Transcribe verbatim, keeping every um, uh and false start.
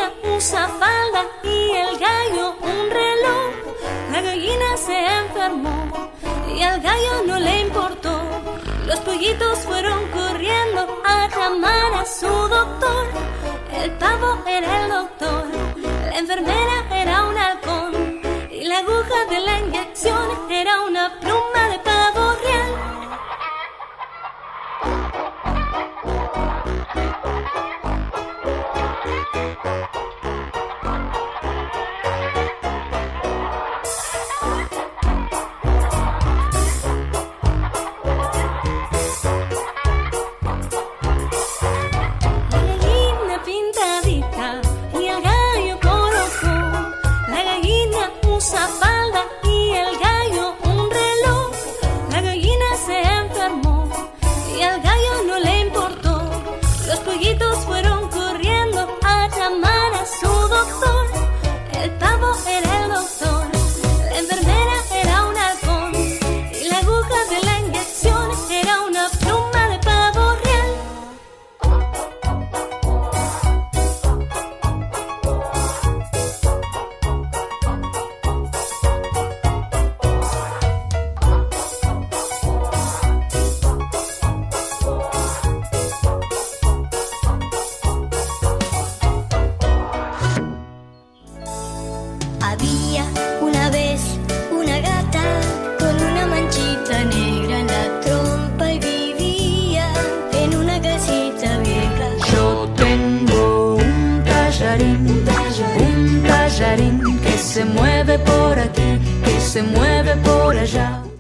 gallina usa falda y el gallo un reloj. La gallina se enfermó y al gallo no le importó. Los pollitos fueron corriendo a llamar a su doctor. El pavo era el doctor, la enfermera era un halcón y la aguja de la inyección era una pluma de pavo real. Había una vez una gata con una manchita negra en la trompa y vivía en una casita vieja. Yo tengo un tallarín, un tallarín, un tallarín que se mueve por aquí, que se mueve por allá.